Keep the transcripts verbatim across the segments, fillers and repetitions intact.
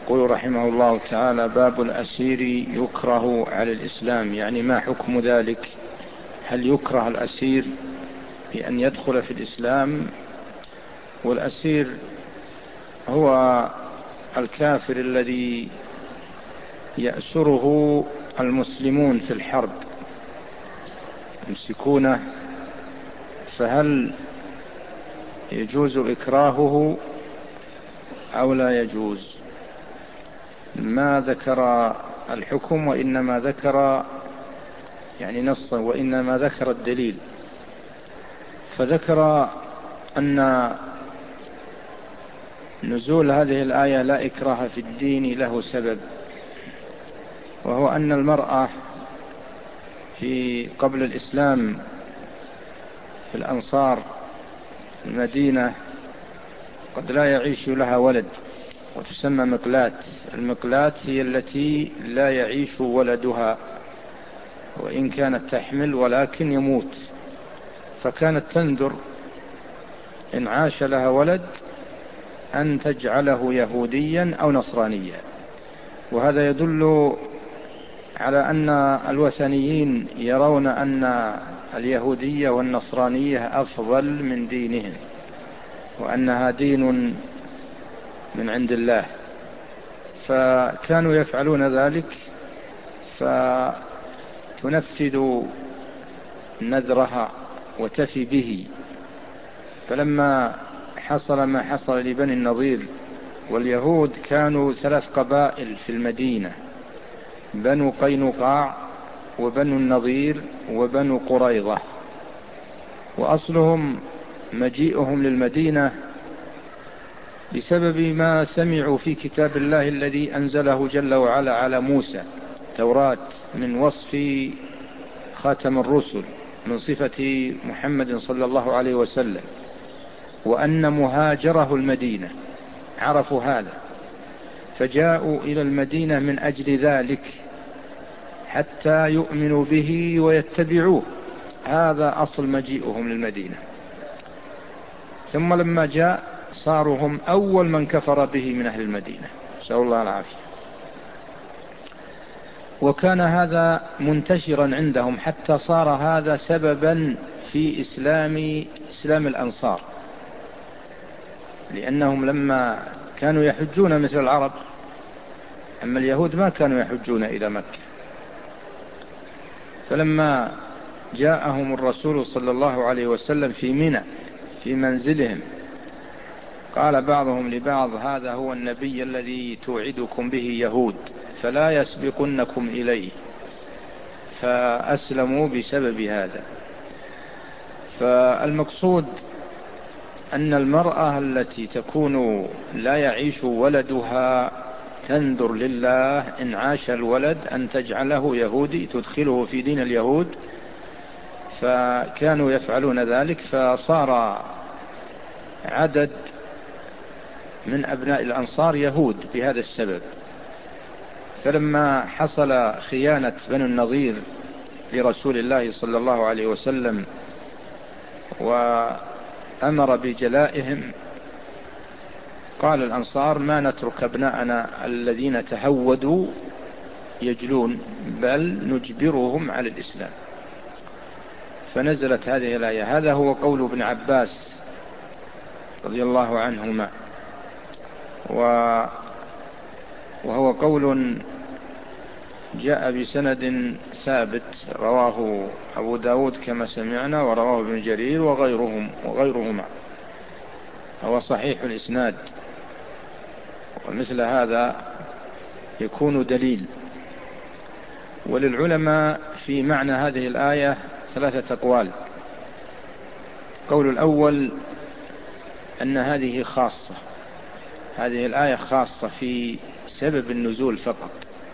يقول رحمه الله تعالى: باب الأسير يكره على الإسلام، يعني ما حكم ذلك؟ هل يكره الأسير بأن يدخل في الإسلام؟ والأسير هو الكافر الذي يأسره المسلمون في الحرب يمسكونه، فهل يجوز إكراهه أو لا يجوز؟ ما ذكر الحكم وإنما ذكر يعني نصا، وإنما ذكر الدليل. فذكر أن نزول هذه الآية لا إكراه في الدين له سبب، وهو أن المرأة في قبل الإسلام في الأنصار في المدينة قد لا يعيش لها ولد، وتسمى مقلات. المقلات هي التي لا يعيش ولدها وإن كانت تحمل ولكن يموت، فكانت تنذر إن عاش لها ولد أن تجعله يهوديا أو نصرانيا. وهذا يدل على أن الوثنيين يرون أن اليهودية والنصرانية أفضل من دينهم، وأنها دين من عند الله، فكانوا يفعلون ذلك، فتنفذ نذرها وتفي به. فلما حصل ما حصل لبني النضير، واليهود كانوا ثلاث قبائل في المدينة: بنو قينقاع وبنو النضير وبنو قريظة، وأصلهم مجيئهم للمدينة بسبب ما سمعوا في كتاب الله الذي أنزله جل وعلا على موسى، توراة، من وصف خاتم الرسل، من صفة محمد صلى الله عليه وسلم، وأن مهاجره المدينة. عرفوا هذا فجاءوا إلى المدينة من أجل ذلك حتى يؤمنوا به ويتبعوه. هذا أصل مجيئهم للمدينة. ثم لما جاء صاروا هم أول من كفر به من أهل المدينة، نسأل الله العافية. وكان هذا منتشرا عندهم حتى صار هذا سببا في إسلام إسلام الأنصار، لأنهم لما كانوا يحجون مثل العرب، أما اليهود ما كانوا يحجون إلى مكة. فلما جاءهم الرسول صلى الله عليه وسلم في منى في منزلهم، قال بعضهم لبعض: هذا هو النبي الذي توعدكم به يهود، فلا يسبقنكم إليه. فأسلموا بسبب هذا. فالمقصود أن المرأة التي تكون لا يعيش ولدها تنذر لله إن عاش الولد أن تجعله يهودي، تدخله في دين اليهود. فكانوا يفعلون ذلك، فصار عدد من أبناء الأنصار يهود بهذا السبب. فلما حصل خيانة بنو النضير لرسول الله صلى الله عليه وسلم وأمر بجلائهم، قال الأنصار: ما نترك أبناءنا الذين تهودوا يجلون، بل نجبرهم على الإسلام. فنزلت هذه الآية. هذا هو قول ابن عباس رضي الله عنهما، وهو قول جاء بسند ثابت، رواه أبو داود كما سمعنا، ورواه ابن جرير وغيرهم وغيرهما، هو صحيح الإسناد. ومثل هذا يكون دليل. وللعلماء في معنى هذه الآية ثلاثة أقوال. قول الأول أن هذه خاصة، هذه الآية خاصة في سبب النزول فقط،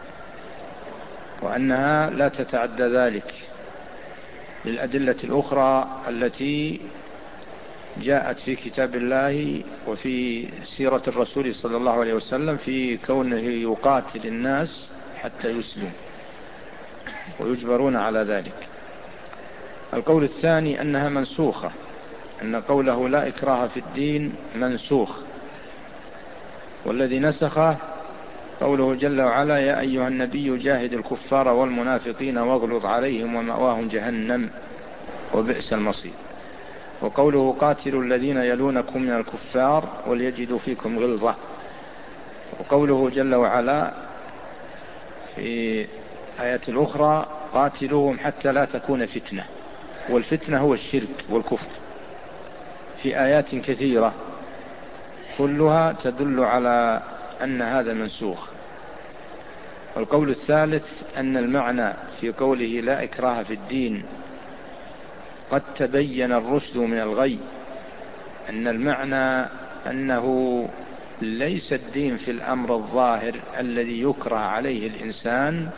وأنها لا تتعدى ذلك للأدلة الأخرى التي جاءت في كتاب الله وفي سيرة الرسول صلى الله عليه وسلم في كونه يقاتل الناس حتى يسلموا ويجبرون على ذلك. القول الثاني أنها منسوخة، أن قوله لا إكراه في الدين منسوخ، والذي نسخه قوله جل وعلا: يا أيها النبي جاهد الكفار والمنافقين واغلظ عليهم ومأواهم جهنم وبئس المصير. وقوله: قاتلوا الذين يلونكم من الكفار وليجدوا فيكم غلظة. وقوله جل وعلا في آية الأخرى: قاتلوهم حتى لا تكون فتنة، والفتنة هو الشرك والكفر، في آيات كثيرة كلها تدل على أن هذا منسوخ. والقول الثالث أن المعنى في قوله لا إكراه في الدين قد تبين الرشد من الغي، أن المعنى أنه ليس الدين في الأمر الظاهر الذي يكره عليه الإنسان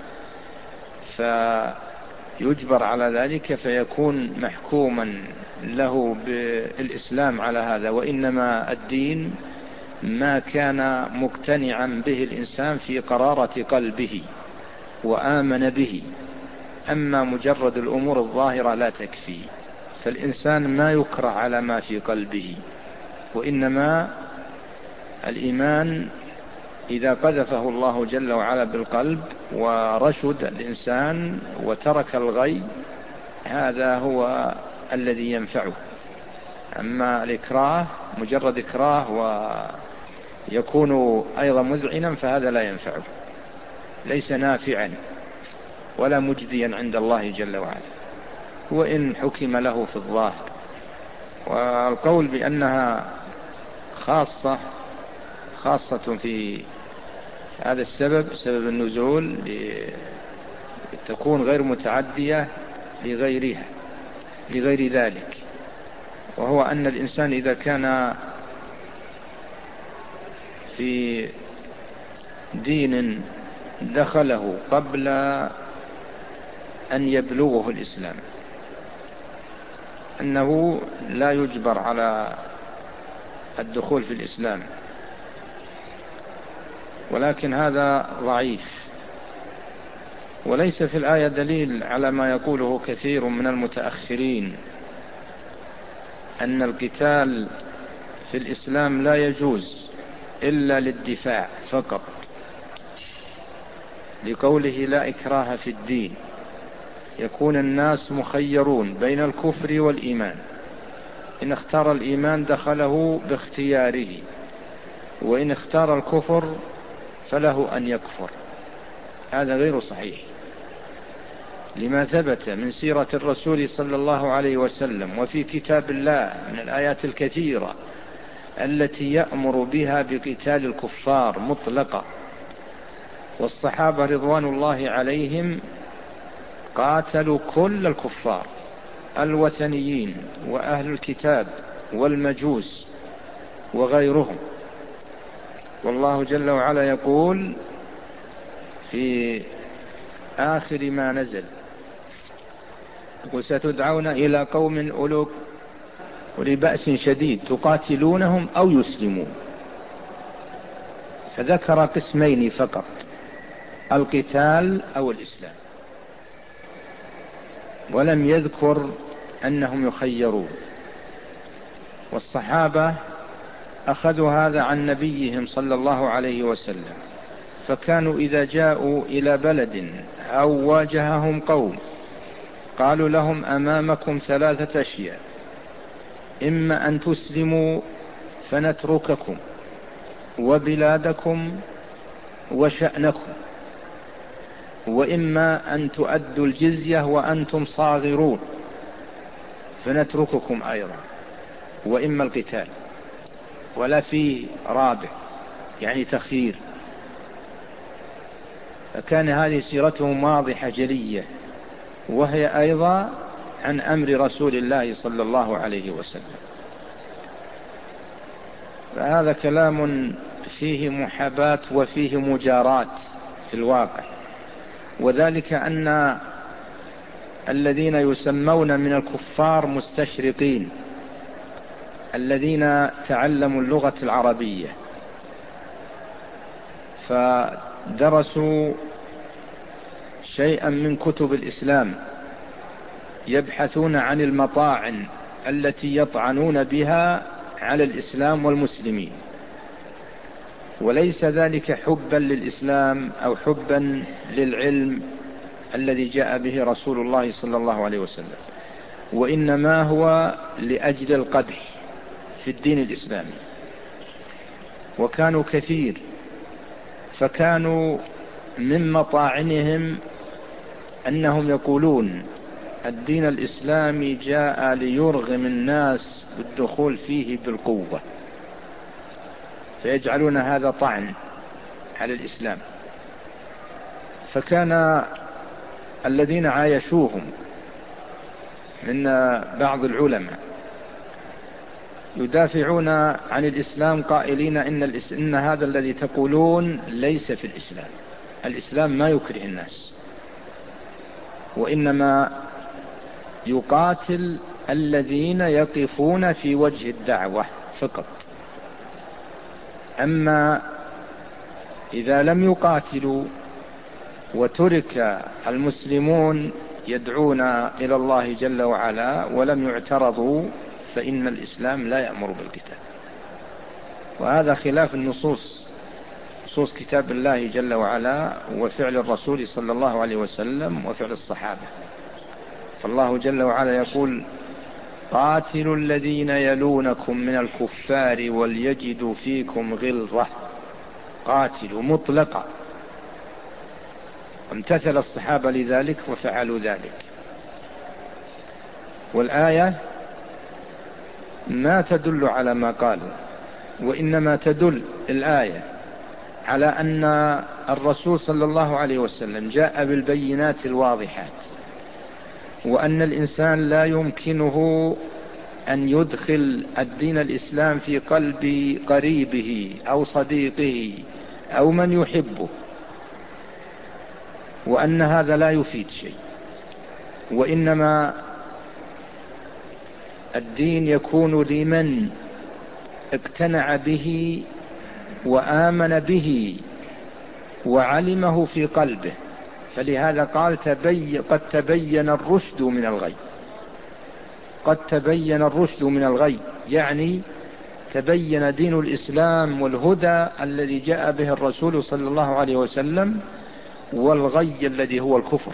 فيجبر على ذلك فيكون محكوما له بالإسلام على هذا، وإنما الدين ما كان مقتنعا به الإنسان في قرارة قلبه وآمن به، أما مجرد الأمور الظاهرة لا تكفي. فالإنسان ما يكره على ما في قلبه، وإنما الإيمان إذا قذفه الله جل وعلا بالقلب ورشد الإنسان وترك الغي، هذا هو الذي ينفعه. أما الإكراه مجرد إكراه ويكون أيضا مذعنا فهذا لا ينفعه، ليس نافعا ولا مجديا عند الله جل وعلا، وإن حكم له في الظاهر. والقول بأنها خاصة خاصة في هذا السبب، سبب النزول، تكون غير متعدية لغيرها لغير ذلك، وهو أن الإنسان إذا كان في دين دخله قبل أن يبلغه الإسلام أنه لا يجبر على الدخول في الإسلام، ولكن هذا ضعيف. وليس في الآية دليل على ما يقوله كثير من المتأخرين أن القتال في الإسلام لا يجوز إلا للدفاع فقط، لقوله لا إكراه في الدين، يكون الناس مخيرون بين الكفر والإيمان، إن اختار الإيمان دخله باختياره، وإن اختار الكفر فله أن يكفر. هذا غير صحيح، لما ثبت من سيرة الرسول صلى الله عليه وسلم وفي كتاب الله من الآيات الكثيرة التي يأمر بها بقتال الكفار مطلقة. والصحابة رضوان الله عليهم قاتلوا كل الكفار الوثنيين وأهل الكتاب والمجوس وغيرهم. والله جل وعلا يقول في آخر ما نزل: وستدعون إلى قوم أولي بأس شديد تقاتلونهم أو يسلمون. فذكر قسمين فقط: القتال أو الإسلام، ولم يذكر أنهم يخيرون. والصحابة أخذوا هذا عن نبيهم صلى الله عليه وسلم، فكانوا إذا جاءوا إلى بلد أو واجههم قوم قالوا لهم: أمامكم ثلاثة أشياء، إما أن تسلموا فنترككم وبلادكم وشأنكم، وإما أن تؤدوا الجزية وأنتم صاغرون فنترككم أيضا، وإما القتال. ولا فيه رابع، يعني تخيير. فكان هذه سيرتهم واضحة جلية، وهي أيضا عن أمر رسول الله صلى الله عليه وسلم. فهذا كلام فيه محاباة وفيه مجاراة في الواقع، وذلك أن الذين يسمون من الكفار مستشرقين الذين تعلموا اللغة العربية فدرسوا شيئا من كتب الإسلام، يبحثون عن المطاعن التي يطعنون بها على الإسلام والمسلمين، وليس ذلك حبا للإسلام أو حبا للعلم الذي جاء به رسول الله صلى الله عليه وسلم، وإنما هو لأجل القدح في الدين الإسلامي. وكانوا كثير، فكانوا من مطاعنهم أنهم يقولون الدين الإسلامي جاء ليرغم الناس بالدخول فيه بالقوة، فيجعلون هذا طعن على الإسلام. فكان الذين عايشوهم من بعض العلماء يدافعون عن الإسلام قائلين إن, إن هذا الذي تقولون ليس في الإسلام، الإسلام ما يكره الناس، وإنما يقاتل الذين يقفون في وجه الدعوة فقط. أما إذا لم يقاتلوا وترك المسلمون يدعون إلى الله جل وعلا ولم يعترضوا فإن الإسلام لا يأمر بالقتال. وهذا خلاف النصوص، نصوص كتاب الله جل وعلا وفعل الرسول صلى الله عليه وسلم وفعل الصحابة. فالله جل وعلا يقول قاتلوا الذين يلونكم من الكفار وليجدوا فيكم غلظة، قاتلوا مطلقا. امتثل الصحابة لذلك وفعلوا ذلك. والآية ما تدل على ما قالوا، وإنما تدل الآية على أن الرسول صلى الله عليه وسلم جاء بالبينات الواضحات، وأن الإنسان لا يمكنه أن يدخل الدين الإسلام في قلب قريبه أو صديقه أو من يحبه، وأن هذا لا يفيد شيء، وإنما الدين يكون لمن اقتنع به وآمن به وعلمه في قلبه. فلهذا قال تبي قد تبين الرشد من الغي، قد تبين الرشد من الغي، يعني تبين دين الإسلام والهدى الذي جاء به الرسول صلى الله عليه وسلم والغي الذي هو الكفر.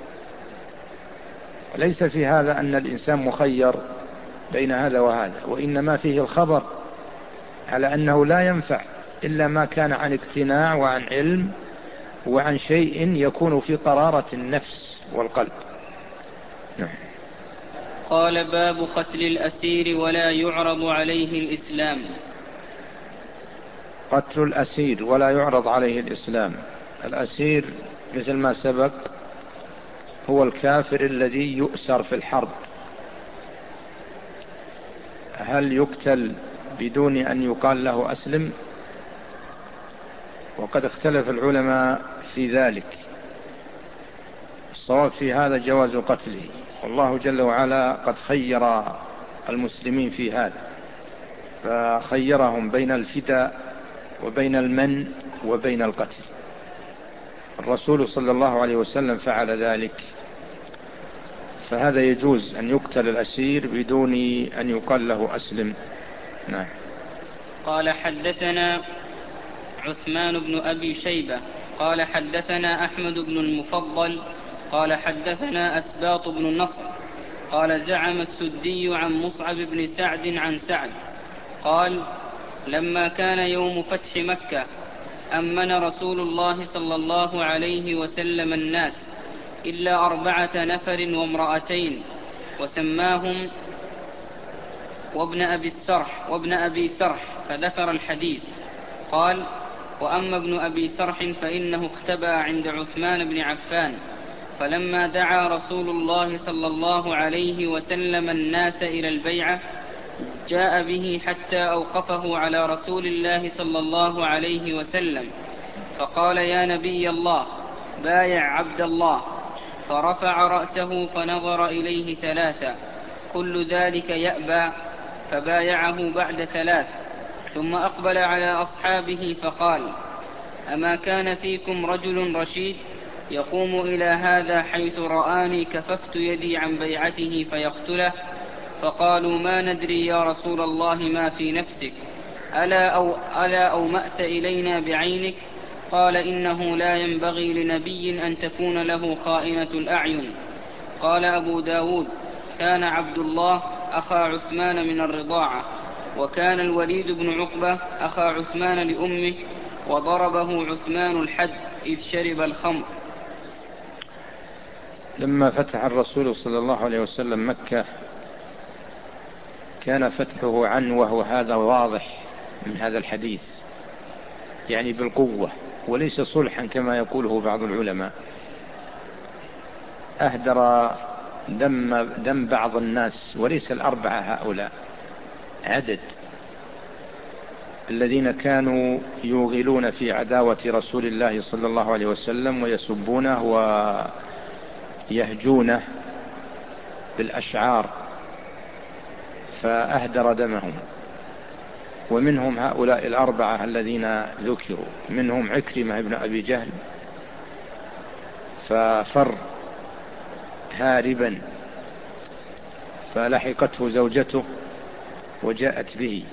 ليس في هذا أن الإنسان مخير بين هذا وهذا، وإنما فيه الخبر على أنه لا ينفع إلا ما كان عن اقتناع وعن علم وعن شيء يكون في قرارة النفس والقلب. نعم. قال باب قتل الأسير ولا يعرض عليه الإسلام. قتل الأسير ولا يعرض عليه الإسلام. الأسير مثل ما سبق هو الكافر الذي يؤسر في الحرب. هل يقتل بدون أن يقال له أسلم؟ وقد اختلف العلماء في ذلك. الصواب في هذا جواز قتله، والله جل وعلا قد خير المسلمين في هذا، فخيرهم بين الفداء وبين المن وبين القتل. الرسول صلى الله عليه وسلم فعل ذلك، فهذا يجوز أن يقتل الأسير بدون أن يقال له أسلم. نعم. قال حدثنا عثمان بن أبي شيبة قال حدثنا أحمد بن المفضل قال حدثنا أسباط بن النصر قال زعم السدي عن مصعب بن سعد عن سعد قال لما كان يوم فتح مكة أمن رسول الله صلى الله عليه وسلم الناس إلا أربعة نفر وامرأتين، وسماهم وابن أبي السرح وابن أبي سرح، فذكر الحديث. قال وأما ابن أبي سرح فإنه اختبأ عند عثمان بن عفان، فلما دعا رسول الله صلى الله عليه وسلم الناس إلى البيعة جاء به حتى أوقفه على رسول الله صلى الله عليه وسلم، فقال يا نبي الله بايع عبد الله، فرفع رأسه فنظر إليه ثلاثة كل ذلك يأبى، فبايعه بعد ثلاث، ثم أقبل على أصحابه فقال أما كان فيكم رجل رشيد يقوم إلى هذا حيث رآني كففت يدي عن بيعته فيقتله؟ فقالوا ما ندري يا رسول الله ما في نفسك، ألا أو ألا أومأت إلينا بعينك؟ قال إنه لا ينبغي لنبي أن تكون له خائنة الأعين. قال أبو داود: كان عبد الله أخا عثمان من الرضاعة، وكان الوليد بن عقبة أخا عثمان لأمه، وضربه عثمان الحد إذ شرب الخمر. لما فتح الرسول صلى الله عليه وسلم مكة كان فتحه عنه وهذا واضح من هذا الحديث، يعني بالقوة وليس صلحا كما يقوله بعض العلماء. أهدر دم, دم بعض الناس وليس الأربعة هؤلاء، عدد الذين كانوا يوغلون في عداوة رسول الله صلى الله عليه وسلم ويسبونه ويهجونه بالأشعار، فأهدر دمهم. ومنهم هؤلاء الأربعة الذين ذكروا، منهم عكرمة بن أبي جهل ففر هاربا، فلحقته زوجته وجاءت به.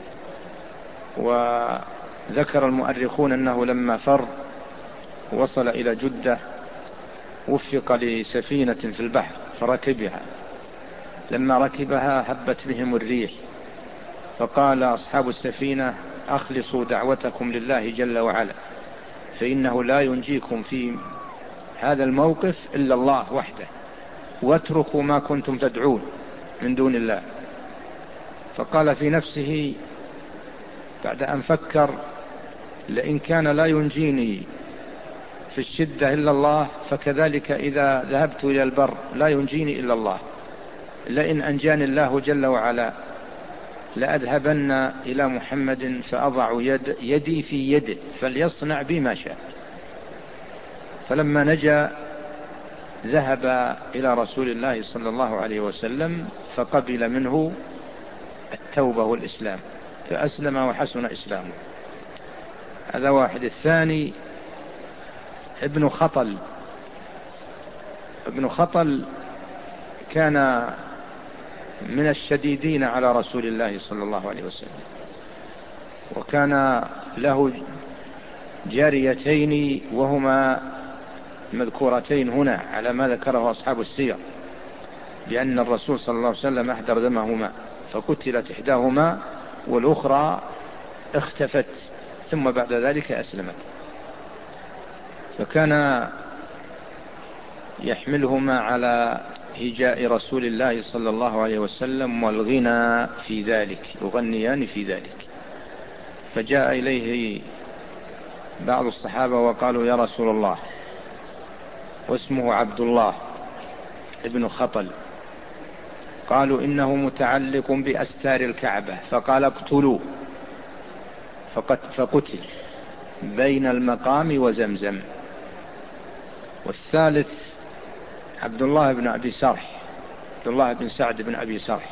وذكر المؤرخون أنه لما فر وصل إلى جدة وفق لسفينة في البحر فركبها، لما ركبها هبت بهم الريح، فقال أصحاب السفينة: أخلصوا دعوتكم لله جل وعلا، فإنه لا ينجيكم في هذا الموقف إلا الله وحده، واتركوا ما كنتم تدعون من دون الله. فقال في نفسه بعد أن فكر: لئن كان لا ينجيني في الشدة إلا الله، فكذلك إذا ذهبت إلى البر لا ينجيني إلا الله، لئن أنجاني الله جل وعلا لأذهبن إلى محمد فأضع يد يدي في يده فليصنع بي ما شاء. فلما نجا ذهب إلى رسول الله صلى الله عليه وسلم فقبل منه التوبة والإسلام، فأسلم وحسن إسلامه. هذا واحد. الثاني ابن خطل. ابن خطل كان من الشديدين على رسول الله صلى الله عليه وسلم، وكان له جاريتين وهما مذكورتين هنا على ما ذكره أصحاب السير، لأن الرسول صلى الله عليه وسلم أهدر دمهما، فقتلت إحداهما والأخرى اختفت، ثم بعد ذلك أسلمت. فكان يحملهما على هجاء رسول الله صلى الله عليه وسلم والغنى في ذلك، يغنيان في ذلك. فجاء إليه بعض الصحابة وقالوا: يا رسول الله، واسمه عبد الله ابن خطل، قالوا: إنه متعلق بأستار الكعبة. فقال: اقتلوا. فقتل بين المقام وزمزم. والثالث عبد الله بن أبي سرح، عبد الله بن سعد بن أبي سرح،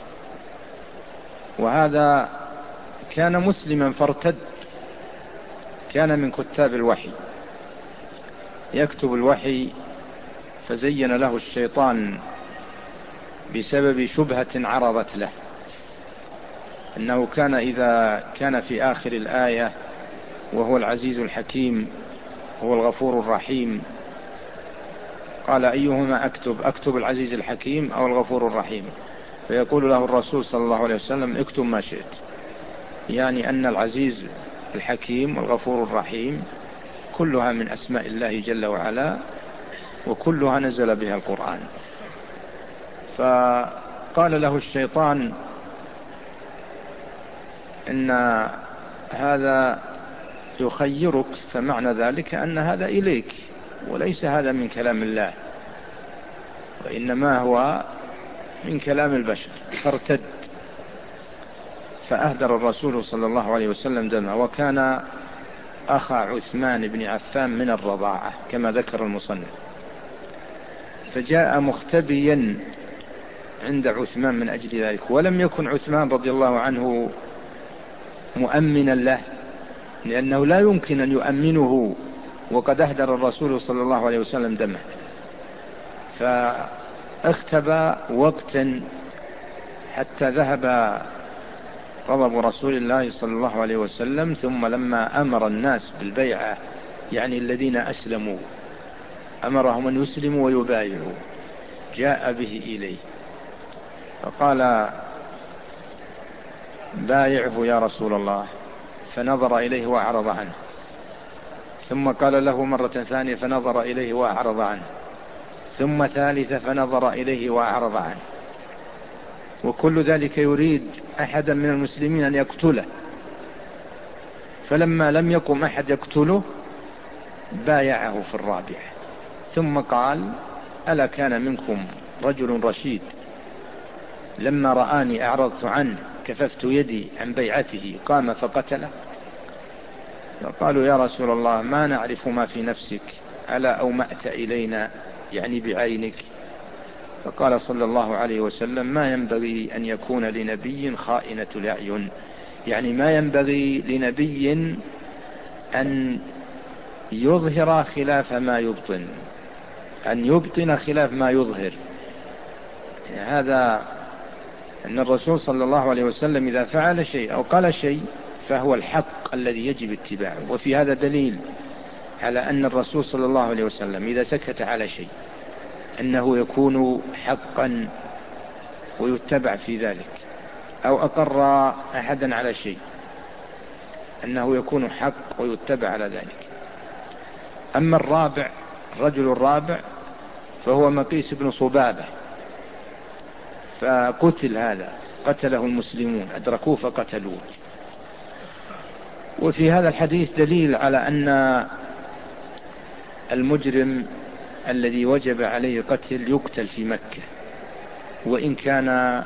وهذا كان مسلما فارتد، كان من كتاب الوحي، يكتب الوحي، فزين له الشيطان بسبب شبهة عرضت له أنه كان إذا كان في آخر الآية وهو العزيز الحكيم هو الغفور الرحيم، قال: أيهما أكتب؟ أكتب العزيز الحكيم أو الغفور الرحيم؟ فيقول له الرسول صلى الله عليه وسلم: اكتب ما شئت، يعني أن العزيز الحكيم والغفور الرحيم كلها من أسماء الله جل وعلا، وكلها نزل بها القرآن. فقال له الشيطان: إن هذا يخيرك، فمعنى ذلك أن هذا إليك وليس هذا من كلام الله، وإنما هو من كلام البشر. فارتد، فأهدر الرسول صلى الله عليه وسلم دمه. وكان أخا عثمان بن عفان من الرضاعة كما ذكر المصنف. فجاء مختبيا عند عثمان من أجل ذلك، ولم يكن عثمان رضي الله عنه مؤمنا له، لأنه لا يمكن أن يؤمنه وقد أهدر الرسول صلى الله عليه وسلم دمه. فاختبى وقتا حتى ذهب غضب رسول الله صلى الله عليه وسلم، ثم لما أمر الناس بالبيعة، يعني الذين أسلموا أمرهم أن يسلموا ويبايعوا، جاء به إليه فقال بايعه يا رسول الله، فنظر إليه وأعرض عنه، ثم قال له مرة ثانية فنظر إليه وأعرض عنه، ثم ثالثة فنظر إليه وأعرض عنه، وكل ذلك يريد أحدا من المسلمين أن يقتله، فلما لم يقم أحد يقتله بايعه في الرابعة، ثم قال ألا كان منكم رجل رشيد لما رآني أعرضت عنه كففت يدي عن بيعته قام فقتله؟ فقالوا يا رسول الله ما نعرف ما في نفسك، ألا أومأت إلينا يعني بعينك؟ فقال صلى الله عليه وسلم ما ينبغي أن يكون لنبي خائنة الأعين، يعني ما ينبغي لنبي أن يظهر خلاف ما يبطن، أن يبطن خلاف ما يظهر. يعني هذا أن الرسول صلى الله عليه وسلم إذا فعل شيء أو قال شيء فهو الحق الذي يجب اتباعه. وفي هذا دليل على أن الرسول صلى الله عليه وسلم إذا سكت على شيء أنه يكون حقا ويتبع في ذلك، أو أقر أحدا على شيء أنه يكون حق ويتبع على ذلك. أما الرابع، الرجل الرابع فهو مقيس بن صبابة، فقتل، هذا قتله المسلمون أدركوه فقتلوه. وفي هذا الحديث دليل على أن المجرم الذي وجب عليه قتل يقتل في مكة، وإن كان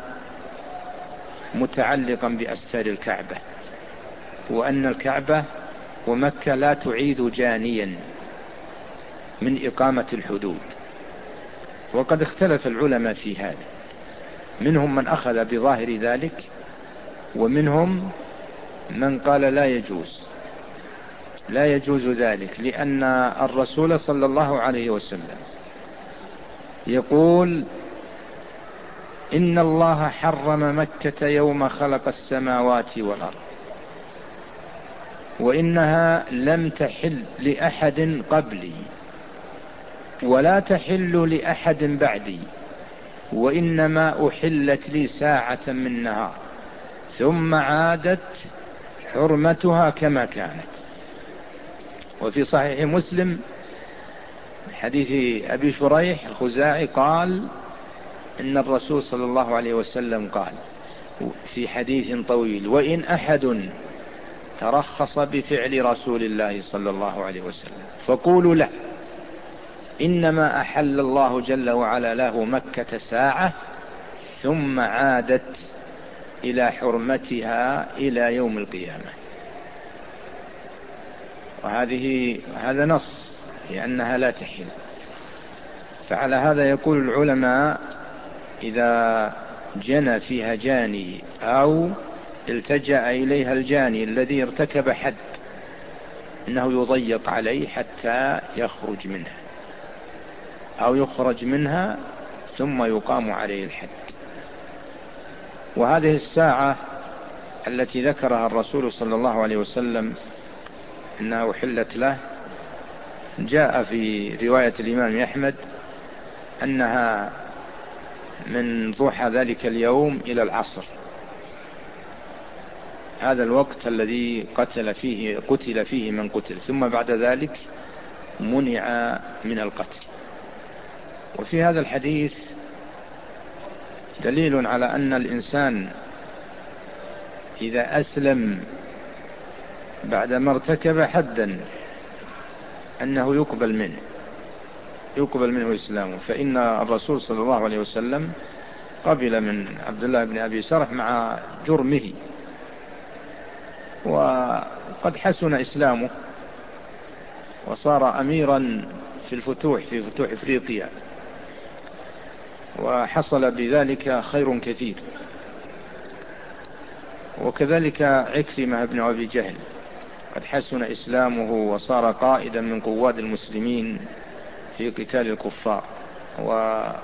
متعلقا بأستار الكعبة، وأن الكعبة ومكة لا تعيد جانيا من إقامة الحدود. وقد اختلف العلماء في هذا، منهم من أخذ بظاهر ذلك، ومنهم من قال لا يجوز لا يجوز ذلك، لأن الرسول صلى الله عليه وسلم يقول إن الله حرم مكة يوم خلق السماوات والأرض، وإنها لم تحل لأحد قبلي ولا تحل لأحد بعدي، وإنما أحلت لي ساعة من نهار ثم عادت حرمتها كما كانت. وفي صحيح مسلم حديث أبي شريح الخزاعي قال إن الرسول صلى الله عليه وسلم قال في حديث طويل وإن أحد ترخص بفعل رسول الله صلى الله عليه وسلم فقولوا له إنما أحل الله جل وعلا له مكة ساعة ثم عادت إلى حرمتها إلى يوم القيامة. وهذه هذا نص لأنها لا تحل. فعلى هذا يقول العلماء إذا جنى فيها جاني أو التجأ إليها الجاني الذي ارتكب حد إنه يضيق عليه حتى يخرج منها أو يخرج منها ثم يقام عليه الحد. وهذه الساعة التي ذكرها الرسول صلى الله عليه وسلم أنها أحلت له جاء في رواية الإمام أحمد أنها من ضحى ذلك اليوم إلى العصر، هذا الوقت الذي قتل فيه قتل فيه من قتل، ثم بعد ذلك منع من القتل. وفي هذا الحديث دليل على أن الإنسان إذا أسلم بعدما ارتكب حدا أنه يقبل منه يقبل منه إسلامه. فإن الرسول صلى الله عليه وسلم قبل من عبد الله بن أبي سرح مع جرمه، وقد حسن إسلامه وصار أميرا في الفتوح في فتوح إفريقيا، وحصل بذلك خير كثير. وكذلك عكرمة بن أبي جهل قد حسن إسلامه وصار قائدا من قواد المسلمين في قتال الكفار،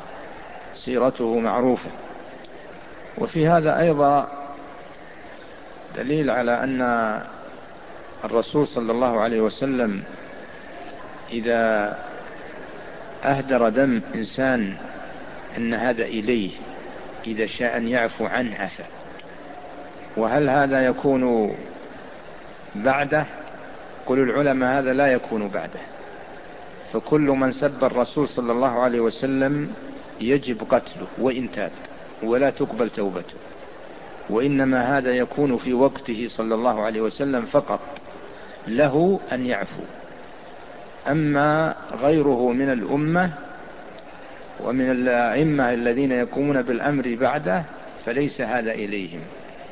وسيرته معروفة. وفي هذا أيضا دليل على أن الرسول صلى الله عليه وسلم إذا أهدر دم إنسان أن هذا إليه، إذا شاء أن يعفو عنه عفا. وهل هذا يكون بعده؟ قل العلماء هذا لا يكون بعده، فكل من سب الرسول صلى الله عليه وسلم يجب قتله وإن تاب، ولا تقبل توبته، وإنما هذا يكون في وقته صلى الله عليه وسلم فقط، له أن يعفو. أما غيره من الأمة ومن الأئمة الذين يقومون بالأمر بعده فليس هذا إليهم.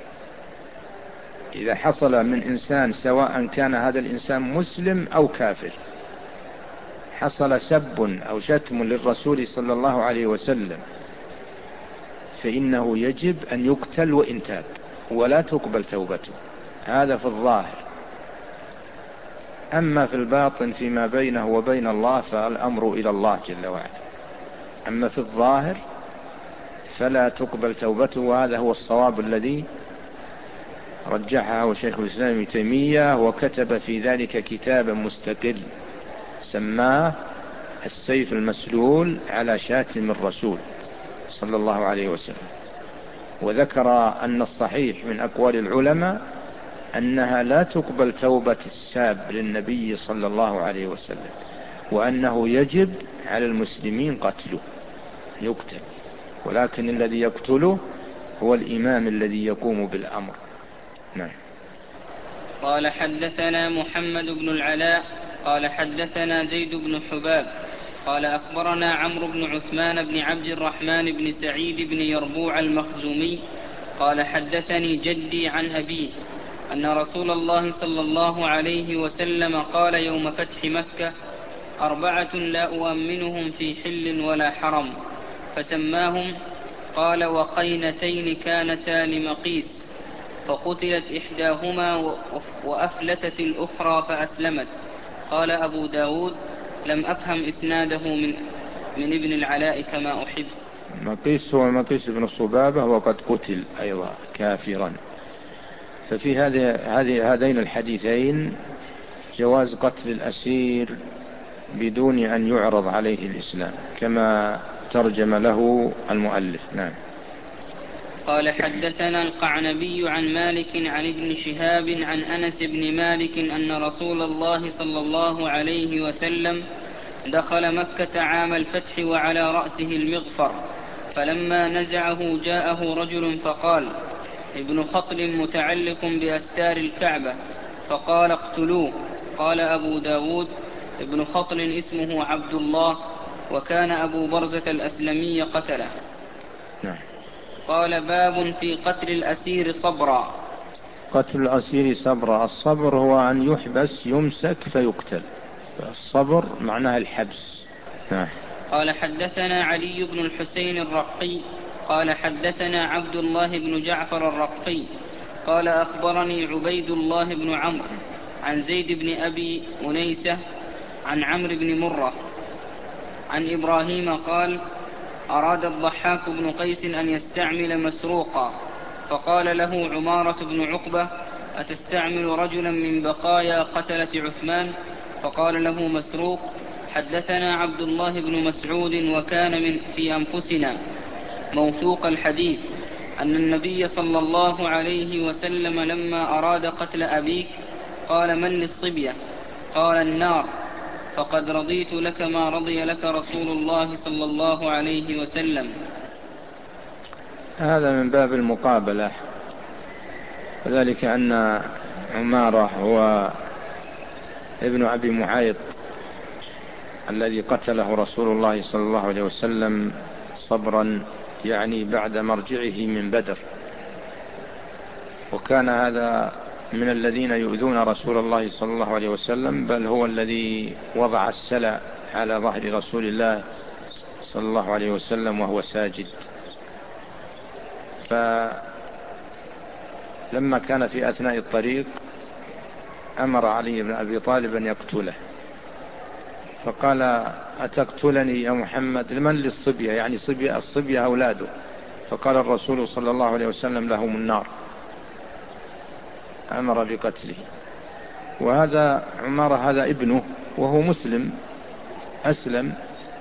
إذا حصل من إنسان، سواء كان هذا الإنسان مسلم أو كافر، حصل سب أو شتم للرسول صلى الله عليه وسلم، فإنه يجب أن يقتل وإن تاب، ولا تقبل توبته. هذا في الظاهر. أما في الباطن فيما بينه وبين الله فالأمر إلى الله جل وعلا. أما في الظاهر فلا تقبل توبته، وهذا هو الصواب الذي رجحه شيخ الإسلام ابن تيمية، وكتب في ذلك كتابا مستقل سماه السيف المسلول على شاتم الرسول صلى الله عليه وسلم. وذكر أن الصحيح من أقوال العلماء أنها لا تقبل توبة الساب للنبي صلى الله عليه وسلم، وأنه يجب على المسلمين قتله، يقتل، ولكن الذي يقتله هو الإمام الذي يقوم بالأمر. نعم. قال حدثنا محمد بن العلاء قال حدثنا زيد بن حباب قال أخبرنا عمرو بن عثمان بن عبد الرحمن بن سعيد بن يربوع المخزومي قال حدثني جدي عن أبيه أن رسول الله صلى الله عليه وسلم قال يوم فتح مكة: أربعة لا أؤمنهم في حل ولا حرم، فسماهم. قال: وقينتين كانتا لمقيس، فقتلت إحداهما وأفلتت الأخرى فأسلمت. قال أبو داود: لم أفهم إسناده من, من ابن العلاء كما أحب. مقيس هو مقيس بن صبابة، وقد قتل أيضا كافرا. ففي هذه هذين الحديثين جواز قتل الأسير بدون أن يعرض عليه الإسلام، كما ترجم له المؤلف. نعم. قال حدثنا القعنبي عن مالك عن ابن شهاب عن أنس بن مالك أن رسول الله صلى الله عليه وسلم دخل مكة عام الفتح وعلى رأسه المغفر، فلما نزعه جاءه رجل فقال: ابن خطل متعلق بأستار الكعبة، فقال: اقتلوه. قال أبو داود: ابن خطل اسمه عبد الله، وكان أبو برزة الأسلمي قتله. نعم. قال: باب في قتل الأسير صبرا. قتل الأسير صبرا. الصبر هو أن يحبس يمسك فيقتل، الصبر معناه الحبس. نعم. قال حدثنا علي بن الحسين الرقي قال حدثنا عبد الله بن جعفر الرقي قال أخبرني عبيد الله بن عمرو عن زيد بن أبي أنيسة عن عمرو بن مرة عن إبراهيم قال: أراد الضحاك بن قيس أن يستعمل مسروقا، فقال له عمارة بن عقبة: أتستعمل رجلا من بقايا قتلة عثمان؟ فقال له مسروق: حدثنا عبد الله بن مسعود وكان من في أنفسنا موثوق الحديث أن النبي صلى الله عليه وسلم لما أراد قتل أبيك قال: من للصبية؟ قال: النار. فقد رضيت لك ما رضي لك رسول الله صلى الله عليه وسلم. هذا من باب المقابلة، وذلك أن عمارة هو ابن أبي معيط الذي قتله رسول الله صلى الله عليه وسلم صبرا، يعني بعد مرجعه من بدر، وكان هذا من الذين يؤذون رسول الله صلى الله عليه وسلم، بل هو الذي وضع السلع على ظهر رسول الله صلى الله عليه وسلم وهو ساجد. فلما كان في أثناء الطريق أمر علي بن أبي طالب أن يقتله، فقال: أتقتلني يا محمد؟ لمن للصبية؟ يعني صبية، الصبية أولاده. فقال الرسول صلى الله عليه وسلم: لهم النار. أمر بقتله. وهذا عمارة هذا ابنه وهو مسلم أسلم،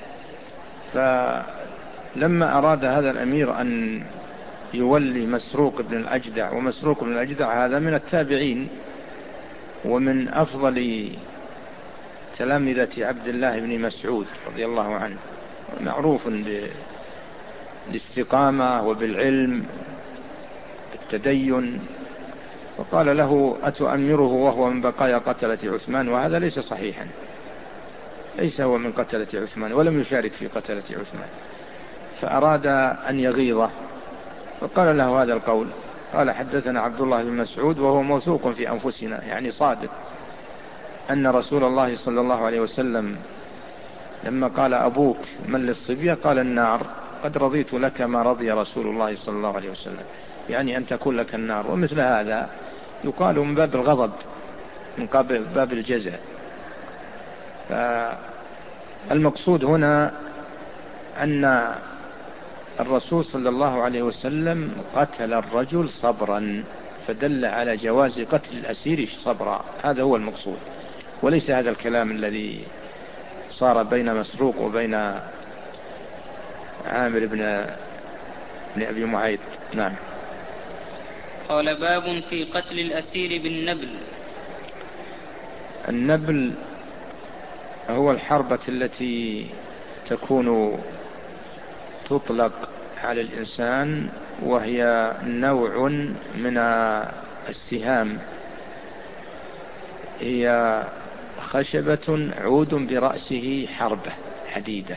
فلما أراد هذا الأمير أن يولي مسروق بن الأجدع، ومسروق بن الأجدع هذا من التابعين ومن أفضل تلامذة عبد الله بن مسعود رضي الله عنه، معروف بالاستقامة وبالعلم بالتدين، وقال له أتؤمره وهو من بقايا قتلة عثمان؟ وهذا ليس صحيحا، ليس هو من قتلة عثمان ولم يشارك في قتلة عثمان. فأراد أن يغيظه فقال له هذا القول، قال حدثنا عبد الله بن مسعود وهو موثوق في أنفسنا، يعني صادق، أن رسول الله صلى الله عليه وسلم لما قال أبوك من للصبية قال النار، قد رضيت لك ما رضي رسول الله صلى الله عليه وسلم، يعني أن تكون لك النار. ومثل هذا يقال من باب الغضب من باب الجزاء. فالمقصود هنا أن الرسول صلى الله عليه وسلم قتل الرجل صبرا، فدل على جواز قتل الأسير صبرا، هذا هو المقصود، وليس هذا الكلام الذي صار بين مسروق وبين عامر بن بن أبي معيط. نعم. قال باب في قتل الأسير بالنبل. النبل هو الحربة التي تكون تطلق على الإنسان، وهي نوع من السهام، هي خشبة عود برأسه حربة حديدة،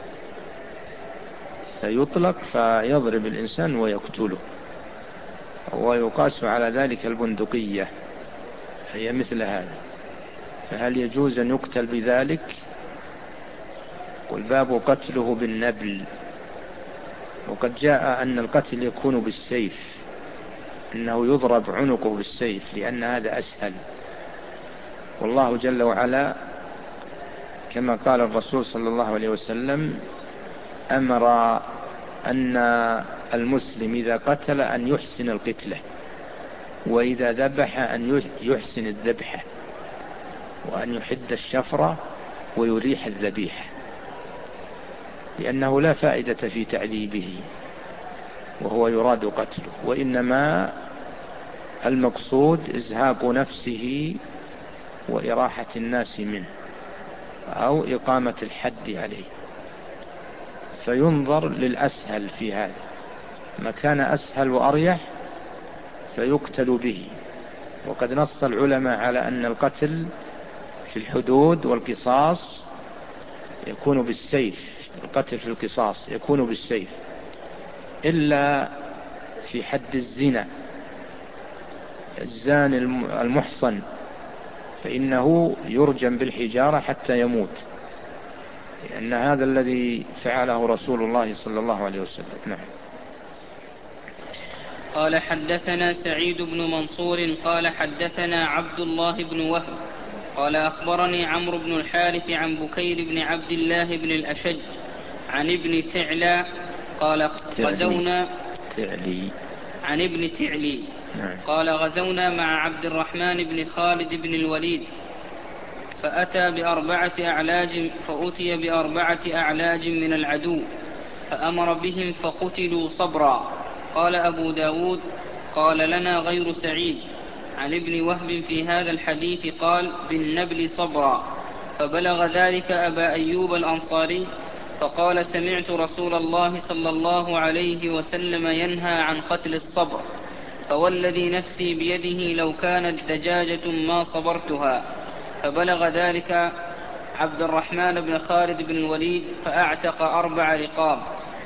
فيطلق فيضرب الإنسان ويقتله، ويقاس على ذلك البندقية، هي مثل هذا. فهل يجوز أن يقتل بذلك؟ والباب قتله بالنبل. وقد جاء أن القتل يكون بالسيف، إنه يضرب عنقه بالسيف لأن هذا أسهل. والله جل وعلا كما قال الرسول صلى الله عليه وسلم أمر أن المسلم إذا قتل أن يحسن القتلة، وإذا ذبح أن يحسن الذبحة، وأن يحد الشفرة ويريح الذبيحة، لأنه لا فائدة في تعذيبه وهو يراد قتله، وإنما المقصود إزهاق نفسه وإراحة الناس منه أو إقامة الحد عليه. فينظر للأسهل في هذا، ما كان أسهل وأريح فيقتل به. وقد نص العلماء على أن القتل في الحدود والقصاص يكون بالسيف، القتل في القصاص يكون بالسيف، إلا في حد الزنا، الزاني المحصن فإنه يرجم بالحجارة حتى يموت، لأن هذا الذي فعله رسول الله صلى الله عليه وسلم. نعم. قال حدثنا سعيد بن منصور قال حدثنا عبد الله بن وهب قال أخبرني عمرو بن الحارث عن بكير بن عبد الله بن الأشج عن ابن تعلى قال غزونا تعلي عن ابن تعلي نعم. قال غزونا مع عبد الرحمن بن خالد بن الوليد فأتى بأربعة أعلاج فأتي بأربعة أعلاج من العدو فأمر بهم فقتلوا صبرا. قال أبو داود قال لنا غير سعيد عن ابن وهب في هذا الحديث قال بالنبل صبرا. فبلغ ذلك أبا أيوب الأنصاري فقال سمعت رسول الله صلى الله عليه وسلم ينهى عن قتل الصبر، فوالذي نفسي بيده لو كانت دجاجة ما صبرتها. فبلغ ذلك عبد الرحمن بن خالد بن الوليد فأعتق أربع رقاب.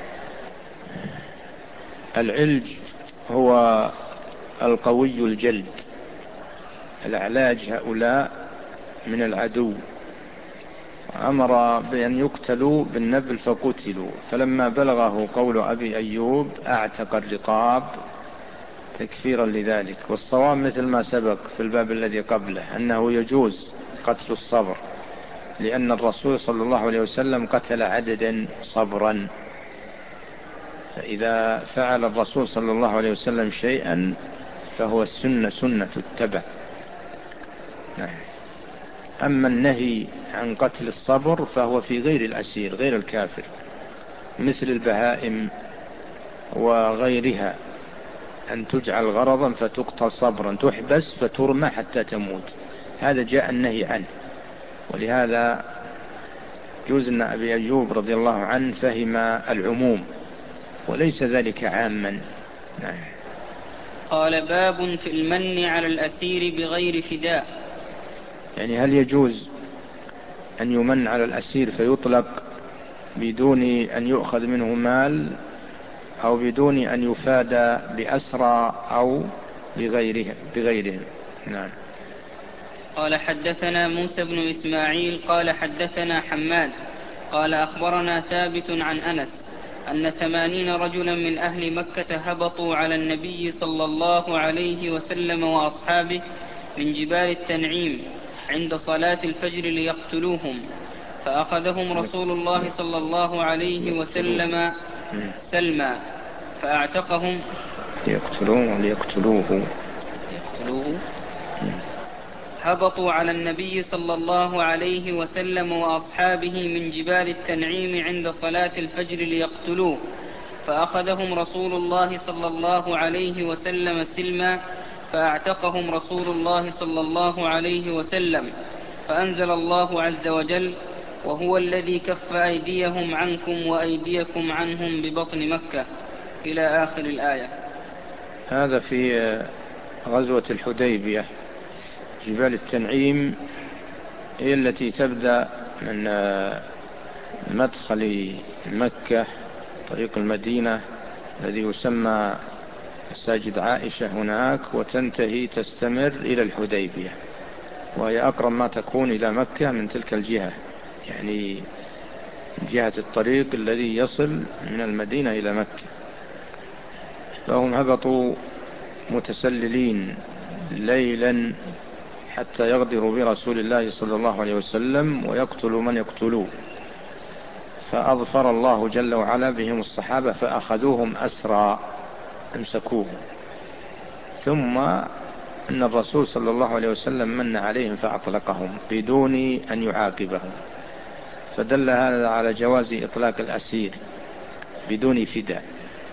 العلج هو القوي الجلد، الأعلاج هؤلاء من العدو، أمر بأن يقتلوا بالنبل فقتلوا. فلما بلغه قول أبي أيوب أعتق الرقاب تكفيرا لذلك. والصواب مثل ما سبق في الباب الذي قبله أنه يجوز قتل الصبر، لأن الرسول صلى الله عليه وسلم قتل عددا صبرا، فإذا فعل الرسول صلى الله عليه وسلم شيئا فهو السنة سنة التبع. نعم. أما النهي عن قتل الصبر فهو في غير الأسير غير الكافر، مثل البهائم وغيرها، أن تجعل غرضا فتقتل صبرا، تحبس فترمى حتى تموت، هذا جاء النهي عنه. ولهذا جوز أن أبي أيوب رضي الله عنه فهم العموم وليس ذلك عاما. نعم. قال باب في المن على الأسير بغير فداء. يعني هل يجوز أن يمن على الأسير فيطلق بدون أن يؤخذ منه مال، أو بدون أن يفادى بأسرى أو بغيره بغيرهم؟ نعم. قال حدثنا موسى بن إسماعيل قال حدثنا حماد قال أخبرنا ثابت عن أنس أن ثمانين رجلا من أهل مكة هبطوا على النبي صلى الله عليه وسلم وأصحابه من جبال التنعيم عند صلاة الفجر ليقتلوهم، فأخذهم رسول الله صلى الله عليه وسلم سلما فأعتقهم. ليقتلوه ليقتلوه يقتلوه. هبطوا على النبي صلى الله عليه وسلم وأصحابه من جبال التنعيم عند صلاة الفجر ليقتلوه، فأخذهم رسول الله صلى الله عليه وسلم سلما فأعتقهم رسول الله صلى الله عليه وسلم، فأنزل الله عز وجل: وهو الذي كف أيديهم عنكم وأيديكم عنهم ببطن مكة، إلى آخر الآية. هذا في غزوة الحديبية. جبال التنعيم هي التي تبدأ من مدخل مكة طريق المدينة الذي يسمى مساجد عائشة هناك، وتنتهي تستمر إلى الحديبية، وهي أقرب ما تكون إلى مكة من تلك الجهة، يعني جهة الطريق الذي يصل من المدينة إلى مكة. فهم هبطوا متسللين ليلا حتى يغدروا برسول الله صلى الله عليه وسلم ويقتلوا من يقتلوه، فأظفر الله جل وعلا بهم الصحابة فأخذوهم أسرى امسكوهم، ثم أن الرسول صلى الله عليه وسلم من عليهم فأطلقهم بدون أن يعاقبهم، فدل هذا على جواز إطلاق الأسير بدون فداء.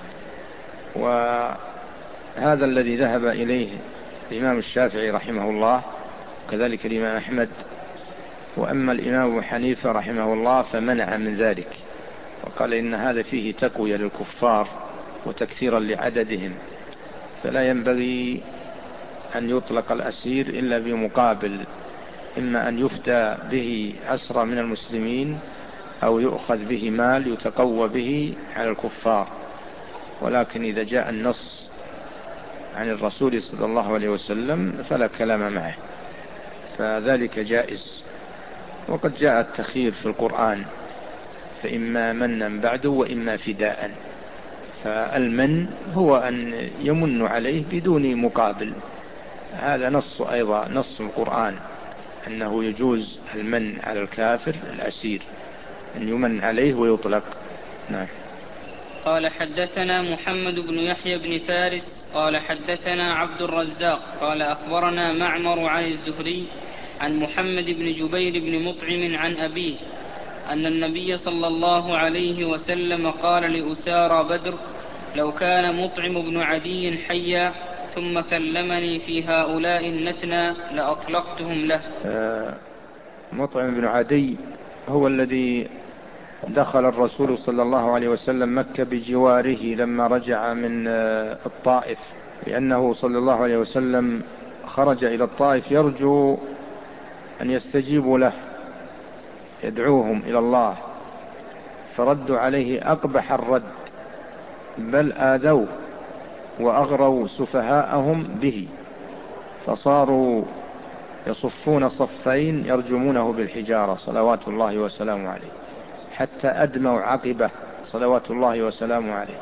وهذا الذي ذهب إليه الإمام الشافعي رحمه الله، كذلك الإمام أحمد. وأما الإمام أبو حنيفة رحمه الله فمنع من ذلك، وقال إن هذا فيه تقوية للكفار وتكثيرا لعددهم، فلا ينبغي أن يطلق الأسير إلا بمقابل، إما أن يفدى به أسرى من المسلمين أو يؤخذ به مال يتقوى به على الكفار. ولكن إذا جاء النص عن الرسول صلى الله عليه وسلم فلا كلام معه، فذلك جائز. وقد جاء التخيير في القرآن، فإما منا بعد وإما فداء. فالمن هو أن يمن عليه بدون مقابل، هذا نص أيضا نص القرآن أنه يجوز المن على الكافر الأسير، أن يمن عليه ويطلق. نعم. قال حدثنا محمد بن يحيى بن فارس قال حدثنا عبد الرزاق قال أخبرنا معمر عن الزهري عن محمد بن جبير بن مطعم عن أبيه أن النبي صلى الله عليه وسلم قال لأسارى بدر: لو كان مطعم بن عدي حيا ثم كلمني في هؤلاء النتنى لأطلقتهم له. آه مطعم بن عدي هو الذي دخل الرسول صلى الله عليه وسلم مكة بجواره لما رجع من آه الطائف، لأنه صلى الله عليه وسلم خرج إلى الطائف يرجو أن يستجيبوا له، يدعوهم إلى الله، فردوا عليه أقبح الرد، بل آذوه وأغروا سفهاءهم به، فصاروا يصفون صفين يرجمونه بالحجارة صلوات الله وسلامه عليه، حتى أدموا عقبه صلوات الله وسلامه عليه،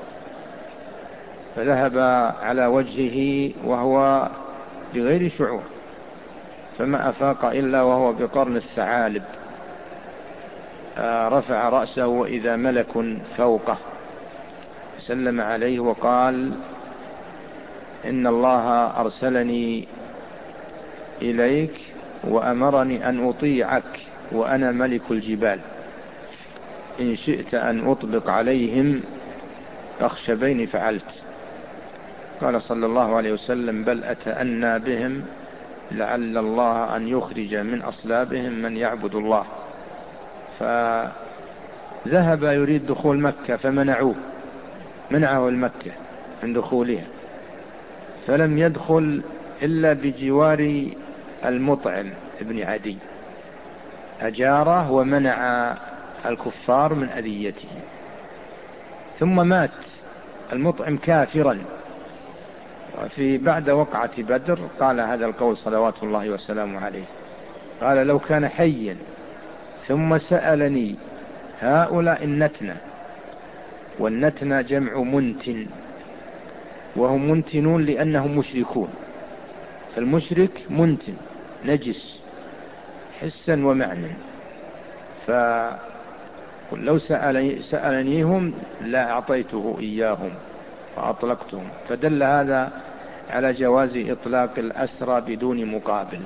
فذهب على وجهه وهو بغير شعور، فما أفاق إلا وهو بقرن الثعالب. رفع رأسه وإذا ملك فوقه، سلم عليه وقال: إن الله أرسلني إليك وأمرني أن أطيعك وأنا ملك الجبال، إن شئت أن أطبق عليهم أخشبين فعلت. قال صلى الله عليه وسلم: بل أتأنى بهم لعل الله أن يخرج من أصلابهم من يعبد الله. فذهب يريد دخول مكة فمنعوه، منعه المكة من دخولها، فلم يدخل إلا بجوار المطعم ابن عدي، أجاره ومنع الكفار من أذيته. ثم مات المطعم كافرا. وفي بعد وقعة بدر قال هذا القول صلوات الله وسلامه عليه، قال: لو كان حيا ثم سألني هؤلاء النتنة، والنتنة جمع منتن، وهم منتنون لأنهم مشركون، فالمشرك منتن نجس حسا ومعنى، فلو سألني سألنيهم لا أعطيته إياهم وأطلقتهم. فدل هذا على جواز إطلاق الأسرى بدون مقابل،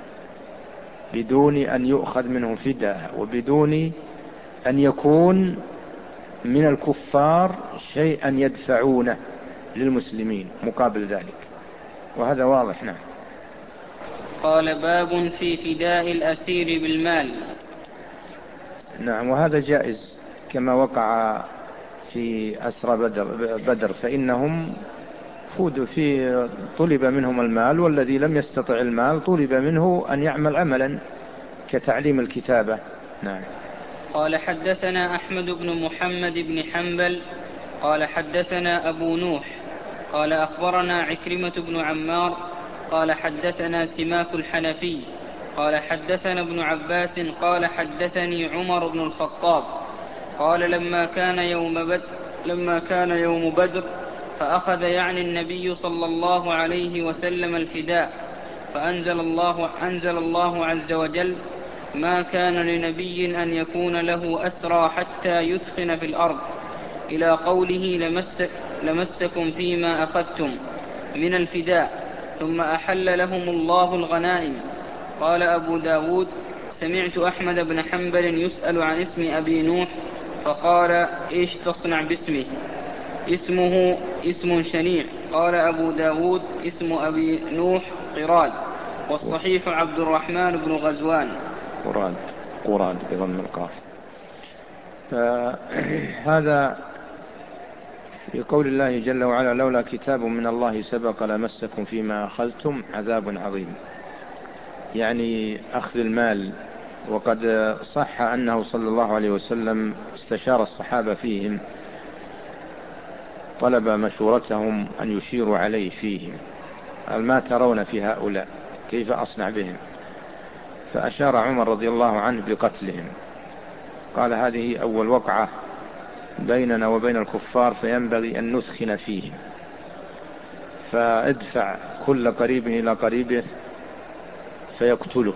بدون أن يؤخذ منهم فداء، وبدون أن يكون من الكفار شيئا يدفعونه للمسلمين مقابل ذلك، وهذا واضح. نعم. قال: باب في فداء الأسير بالمال. نعم، وهذا جائز كما وقع في أسرى بدر, بدر فإنهم فودوا في طلب منهم المال، والذي لم يستطع المال طلب منه أن يعمل عملا كتعليم الكتابة. نعم. قال: حدثنا أحمد بن محمد بن حنبل قال حدثنا أبو نوح قال أخبرنا عكرمة بن عمار قال حدثنا سماك الحنفي قال حدثنا ابن عباس قال حدثني عمر بن الخطاب قال: لما كان يوم بدر لما كان يوم بدر فأخذ يعني النبي صلى الله عليه وسلم الفداء، فأنزل الله, أنزل الله عز وجل: ما كان لنبي أن يكون له أسرى حتى يثخن في الأرض، إلى قوله: لمسك لمسكم فيما أخذتم من الفداء، ثم أحل لهم الله الغنائم. قال أبو داود: سمعت أحمد بن حنبل يسأل عن اسم أبي نوح فقال: إيش تصنع باسمه؟ اسمه اسم شنيع. قال أبو داود: اسم أبي نوح قراد، والصحيح عبد الرحمن بن غزوان. قراد قراد بضم القاف. فهذا في قول الله جل وعلا: لولا كتاب من الله سبق لمسكم فيما أخذتم عذاب عظيم، يعني أخذ المال. وقد صح أنه صلى الله عليه وسلم استشار الصحابة فيهم، طلب مشورتهم أن يشيروا عليه فيهم، قال: ما ترون في هؤلاء؟ كيف أصنع بهم؟ فأشار عمر رضي الله عنه بقتلهم، قال: هذه أول وقعة بيننا وبين الكفار، فينبغي أن نثخن فيهم، فادفع كل قريب إلى قريبه فيقتله.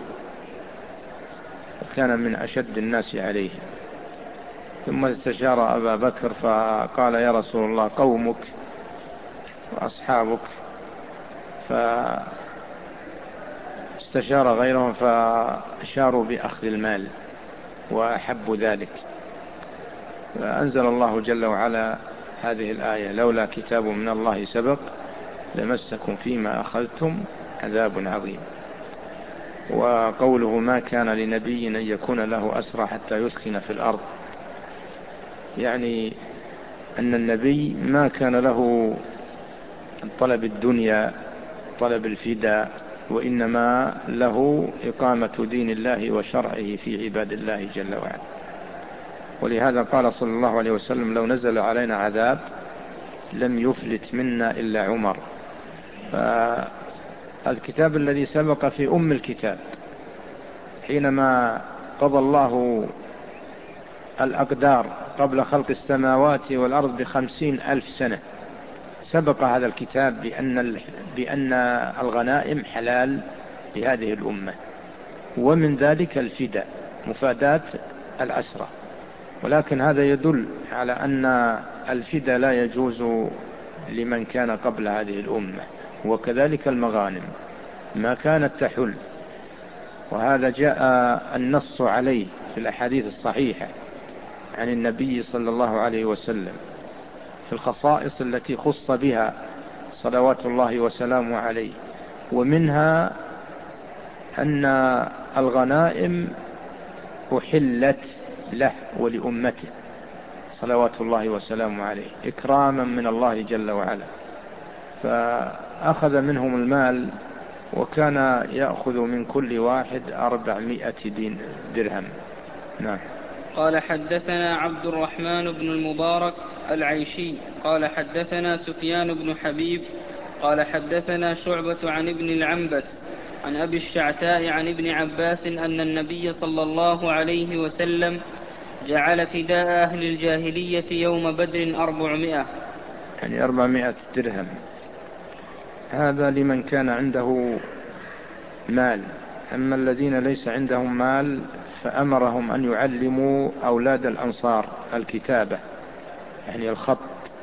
كان من أشد الناس عليه. ثم استشار أبا بكر فقال: يا رسول الله، قومك وأصحابك. فاستشار غيرهم فأشاروا بأخذ المال وأحبوا ذلك، فأنزل الله جل وعلا هذه الآية: لولا كتاب من الله سبق لمسكم فيما أخذتم عذاب عظيم. وقوله: ما كان لنبي أن يكون له أسرى حتى يثخن في الأرض، يعني أن النبي ما كان له طلب الدنيا، طلب الفداء، وإنما له إقامة دين الله وشرعه في عباد الله جل وعلا. ولهذا قال صلى الله عليه وسلم: لو نزل علينا عذاب لم يفلت منا إلا عمر. فالكتاب الذي سبق في أم الكتاب، حينما قضى الله الأقدار قبل خلق السماوات والأرض بخمسين ألف سنة، سبق هذا الكتاب بأن, بأن الغنائم حلال لهذه الأمة، ومن ذلك الفداء، مفاداة الأسرى. ولكن هذا يدل على أن الفداء لا يجوز لمن كان قبل هذه الأمة، وكذلك المغانم ما كانت تحل، وهذا جاء النص عليه في الأحاديث الصحيحة عن النبي صلى الله عليه وسلم في الخصائص التي خص بها صلوات الله وسلامه عليه. ومنها أن الغنائم أحلت له ولأمته صلوات الله وسلامه عليه إكراما من الله جل وعلا، فأخذ منهم المال، وكان يأخذ من كل واحد أربعمائة درهم. نعم. قال حدثنا عبد الرحمن بن المبارك العيشي قال حدثنا سفيان بن حبيب قال حدثنا شعبة عن ابن العنبس عن أبي الشعثاء عن ابن عباس أن النبي صلى الله عليه وسلم جعل فداء أهل الجاهلية يوم بدر أربعمائة، يعني أربعمائة درهم. هذا لمن كان عنده مال. أما الذين ليس عندهم مال فأمرهم أن يعلموا أولاد الأنصار الكتابة، يعني الخط،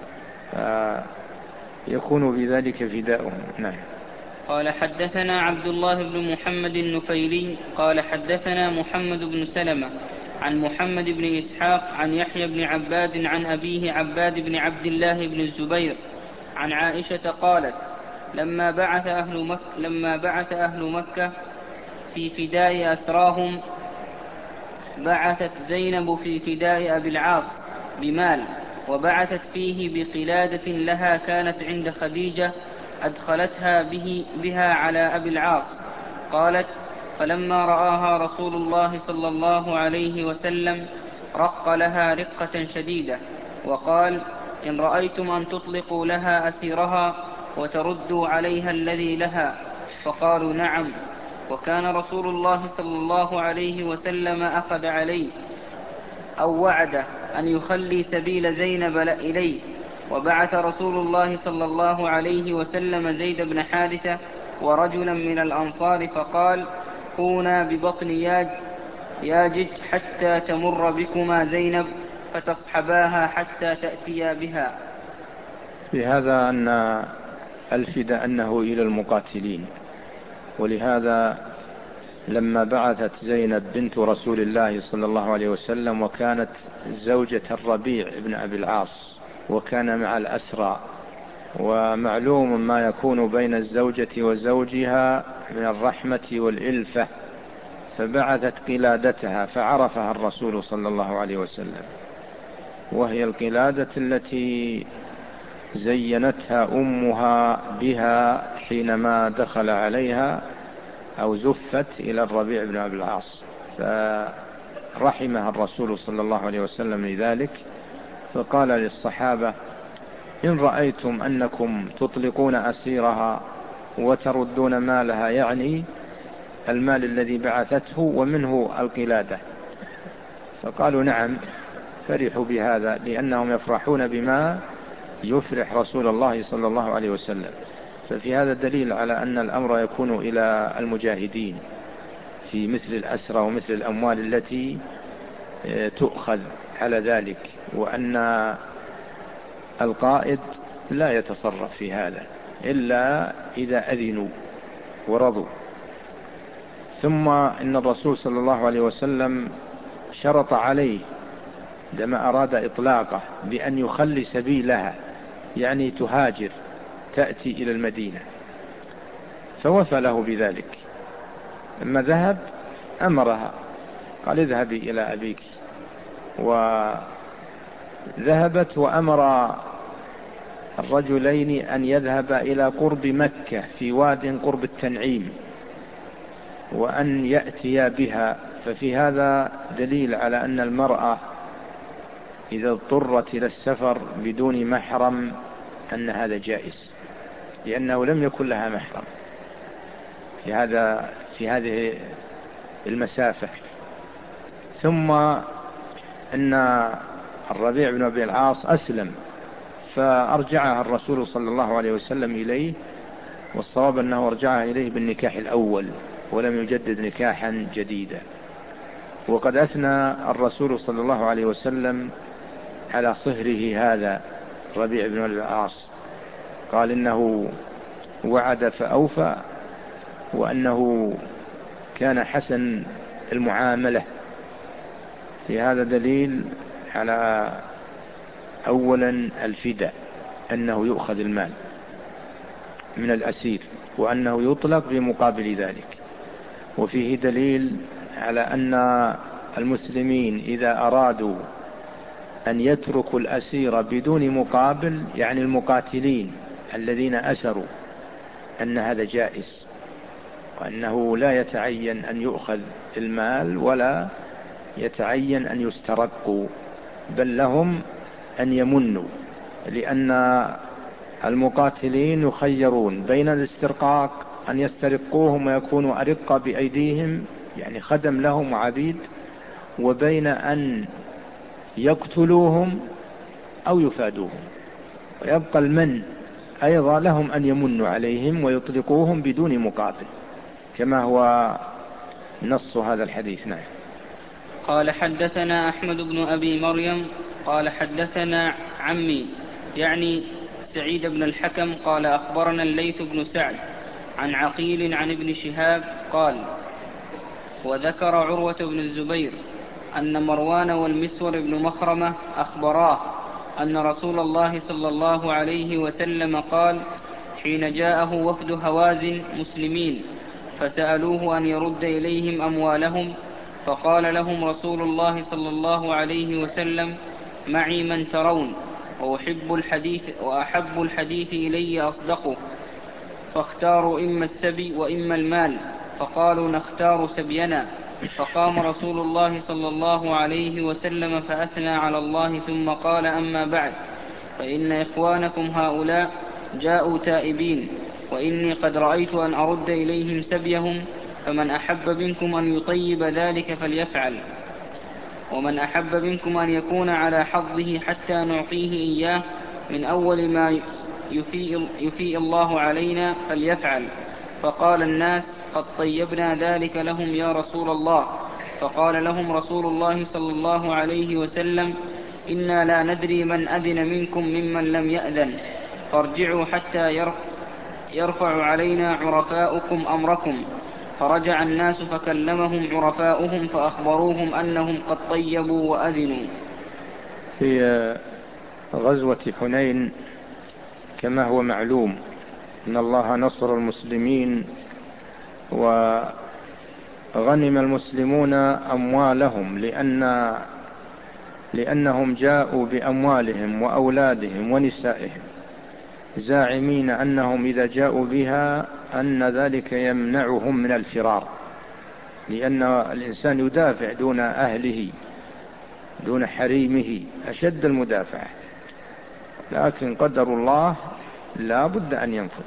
يكون بذلك فداؤهم. نعم. قال حدثنا عبد الله بن محمد النفيلي قال حدثنا محمد بن سلمة عن محمد بن إسحاق عن يحيى بن عباد عن أبيه عباد بن عبد الله بن الزبير عن عائشة قالت لما بعث أهل مكة, لما بعث أهل مكة في فداء أسراهم بعثت زينب في فداء أبي العاص بمال، وبعثت فيه بقلادة لها كانت عند خديجة أدخلتها به بها على أبي العاص. قالت فلما رآها رسول الله صلى الله عليه وسلم رق لها رقة شديدة، وقال إن رأيتم أن تطلقوا لها أسيرها وتردوا عليها الذي لها، فقالوا نعم. وكان رسول الله صلى الله عليه وسلم أخذ عليه أو وعده أن يخلي سبيل زينب إليه، وبعث رسول الله صلى الله عليه وسلم زيد بن حارثة ورجلا من الأنصار فقال كونا ببطن ياجج حتى تمر بكما زينب فتصحباها حتى تأتيا بها. في هذا أن الفد أنه إلى المقاتلين، ولهذا لما بعثت زينب بنت رسول الله صلى الله عليه وسلم وكانت زوجة الربيع بن أبي العاص وكان مع الأسرى، ومعلوم ما يكون بين الزوجة وزوجها من الرحمة والإلفة، فبعثت قلادتها فعرفها الرسول صلى الله عليه وسلم، وهي القلادة التي زينتها أمها بها حينما دخل عليها أو زفت إلى الربيع بن أبي العاص، فرحمها الرسول صلى الله عليه وسلم لذلك، فقال للصحابة إن رأيتم أنكم تطلقون أسيرها وتردون مالها، يعني المال الذي بعثته ومنه القلادة، فقالوا نعم، فرحوا بهذا لأنهم يفرحون بما يفرح رسول الله صلى الله عليه وسلم. ففي هذا دليل على أن الأمر يكون إلى المجاهدين في مثل الأسرى ومثل الأموال التي تؤخذ على ذلك، وأن القائد لا يتصرف في هذا إلا إذا أذنوا ورضوا. ثم إن الرسول صلى الله عليه وسلم شرط عليه عندما أراد إطلاقه بأن يخلي سبيلها، يعني تهاجر تأتي إلى المدينة، فوفى له بذلك. لما ذهب أمرها قال اذهبي إلى أبيك، وذهبت وأمر الرجلين أن يذهب إلى قرب مكة في واد قرب التنعيم وأن يأتي بها. ففي هذا دليل على أن المرأة إذا اضطرت إلى السفر بدون محرم أن هذا جائز، لأنه لم يكن لها محرم في هذا في هذه المسافة. ثم أن الربيع بن أبي العاص أسلم فأرجعها الرسول صلى الله عليه وسلم إليه، والصواب أنه أرجعها إليه بالنكاح الأول ولم يجدد نكاحا جديدا. وقد أثنى الرسول صلى الله عليه وسلم على صهره هذا الربيع بن أبي العاص، قال إنه وعد فأوفى، وأنه كان حسن المعاملة. في هذا دليل على أولا الفداء، أنه يؤخذ المال من الأسير وأنه يطلق بمقابل ذلك. وفيه دليل على أن المسلمين إذا أرادوا أن يتركوا الأسير بدون مقابل، يعني المقاتلين الذين أسروا، أن هذا جائز، وأنه لا يتعين أن يؤخذ المال ولا يتعين أن يسترقوا، بل لهم أن يمنوا، لأن المقاتلين يخيرون بين الاسترقاق أن يسترقوهم ويكونوا أرقة بأيديهم، يعني خدم لهم وعبيد، وبين أن يقتلوهم أو يفادوهم. ويبقى المن أيضا لهم أن يمنوا عليهم ويطلقوهم بدون مقابل، كما هو نص هذا الحديث. نعم. قال حدثنا أحمد بن أبي مريم قال حدثنا عمي يعني سعيد بن الحكم قال أخبرنا الليث بن سعد عن عقيل عن ابن شهاب قال: وذكر عروة بن الزبير أن مروان والمسور بن مخرمة أخبراه أن رسول الله صلى الله عليه وسلم قال حين جاءه وفد هوازن مسلمين فسألوه أن يرد إليهم أموالهم، فقال لهم رسول الله صلى الله عليه وسلم: معي من ترون وأحب الحديث, وأحب الحديث إلي أصدقه، فاختاروا إما السبي وإما المال، فقالوا نختار سبينا. فقام رسول الله صلى الله عليه وسلم فأثنى على الله ثم قال: أما بعد، فإن إخوانكم هؤلاء جاءوا تائبين، وإني قد رأيت أن أرد إليهم سبيهم، فمن أحب منكم أن يطيب ذلك فليفعل، ومن أحب منكم أن يكون على حظه حتى نعطيه إياه من أول ما يفيء, يفيء الله علينا فليفعل. فقال الناس: قد طيبنا ذلك لهم يا رسول الله. فقال لهم رسول الله صلى الله عليه وسلم: إنا لا ندري من أذن منكم ممن لم يأذن، فارجعوا حتى يرفع علينا عرفاؤكم أمركم. فرجع الناس فكلمهم عرفاؤهم فأخبروهم أنهم قد طيبوا وأذنوا. في غزوة حنين كما هو معلوم أن الله نصر المسلمين وغنم المسلمون أموالهم، لأن لأنهم جاءوا بأموالهم وأولادهم ونسائهم زاعمين أنهم إذا جاءوا بها أن ذلك يمنعهم من الفرار، لأن الإنسان يدافع دون أهله دون حريمه أشد المدافعة، لكن قدر الله لا بد أن ينفذ.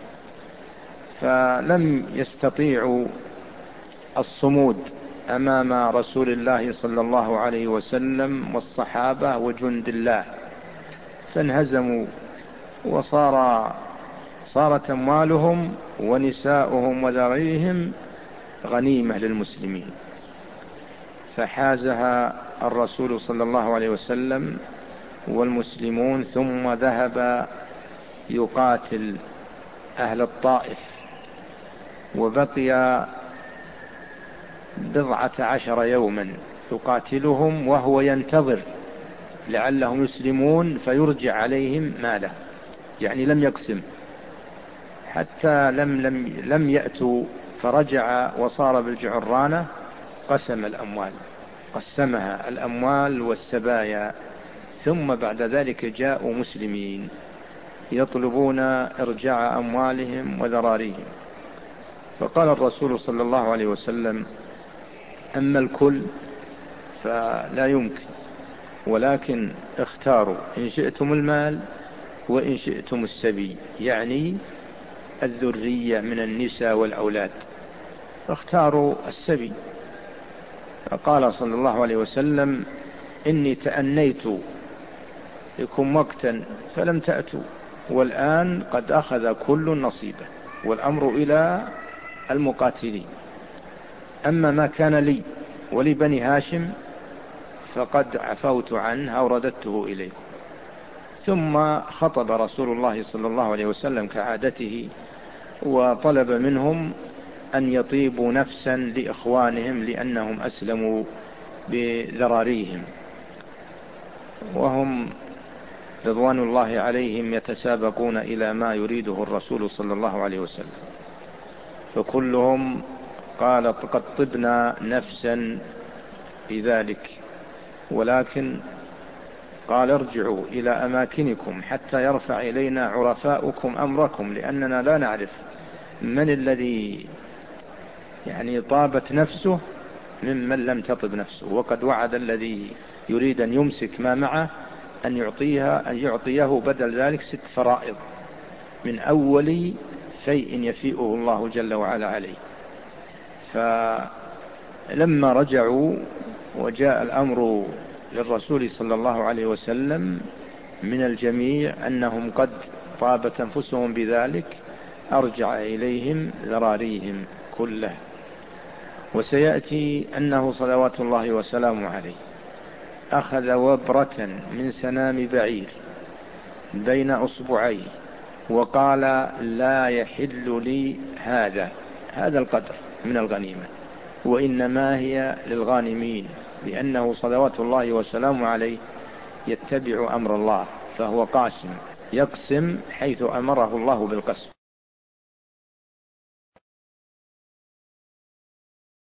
فلم يستطيعوا الصمود أمام رسول الله صلى الله عليه وسلم والصحابة وجند الله، فانهزموا، وصار صارت أموالهم ونساؤهم وذريهم غنيمة للمسلمين، فحازها الرسول صلى الله عليه وسلم والمسلمون، ثم ذهب يقاتل أهل الطائف، وبقي بضعة عشر يوما يقاتلهم وهو ينتظر لعلهم يسلمون فيرجع عليهم ماله، يعني لم يقسم حتى لم, لم, لم يأتوا، فرجع وصار بالجعرانة قسم الأموال، قسمها الأموال والسبايا، ثم بعد ذلك جاءوا مسلمين يطلبون إرجاع أموالهم وذراريهم. فقال الرسول صلى الله عليه وسلم: أما الكل فلا يمكن، ولكن اختاروا إن شئتم المال وإن شئتم السبي، يعني الذرية من النساء والأولاد، فاختاروا السبي. فقال صلى الله عليه وسلم: إني تأنيت لكم وقتا فلم تأتوا، والآن قد أخذ كل نصيبه، والأمر إلى المقاتلين. أما ما كان لي ولبني هاشم فقد عفوت عنه أو رددته إليكم. ثم خطب رسول الله صلى الله عليه وسلم كعادته وطلب منهم أن يطيبوا نفسا لإخوانهم لأنهم أسلموا بذراريهم، وهم رضوان الله عليهم يتسابقون إلى ما يريده الرسول صلى الله عليه وسلم، فكلهم قال قد طبنا نفسا بذلك، ولكن قال ارجعوا إلى أماكنكم حتى يرفع إلينا عرفاؤكم أمركم، لأننا لا نعرف من الذي يعني طابت نفسه ممن لم تطب نفسه، وقد وعد الذي يريد أن يمسك ما معه أن يعطيها أن يعطيه بدل ذلك ست فرائض من أول شيء يفيئه الله جل وعلا عليه. فلما رجعوا وجاء الأمر للرسول صلى الله عليه وسلم من الجميع أنهم قد طابت أنفسهم بذلك، أرجع إليهم ذراريهم كله. وسيأتي أنه صلوات الله وسلامه عليه أخذ وبرة من سنام بعير بين أصبعيه وقال لا يحل لي هذا هذا القدر من الغنيمة، وإنما هي للغانمين، لأنه صلوات الله وسلامه عليه يتبع أمر الله، فهو قاسم يقسم حيث أمره الله بالقسم.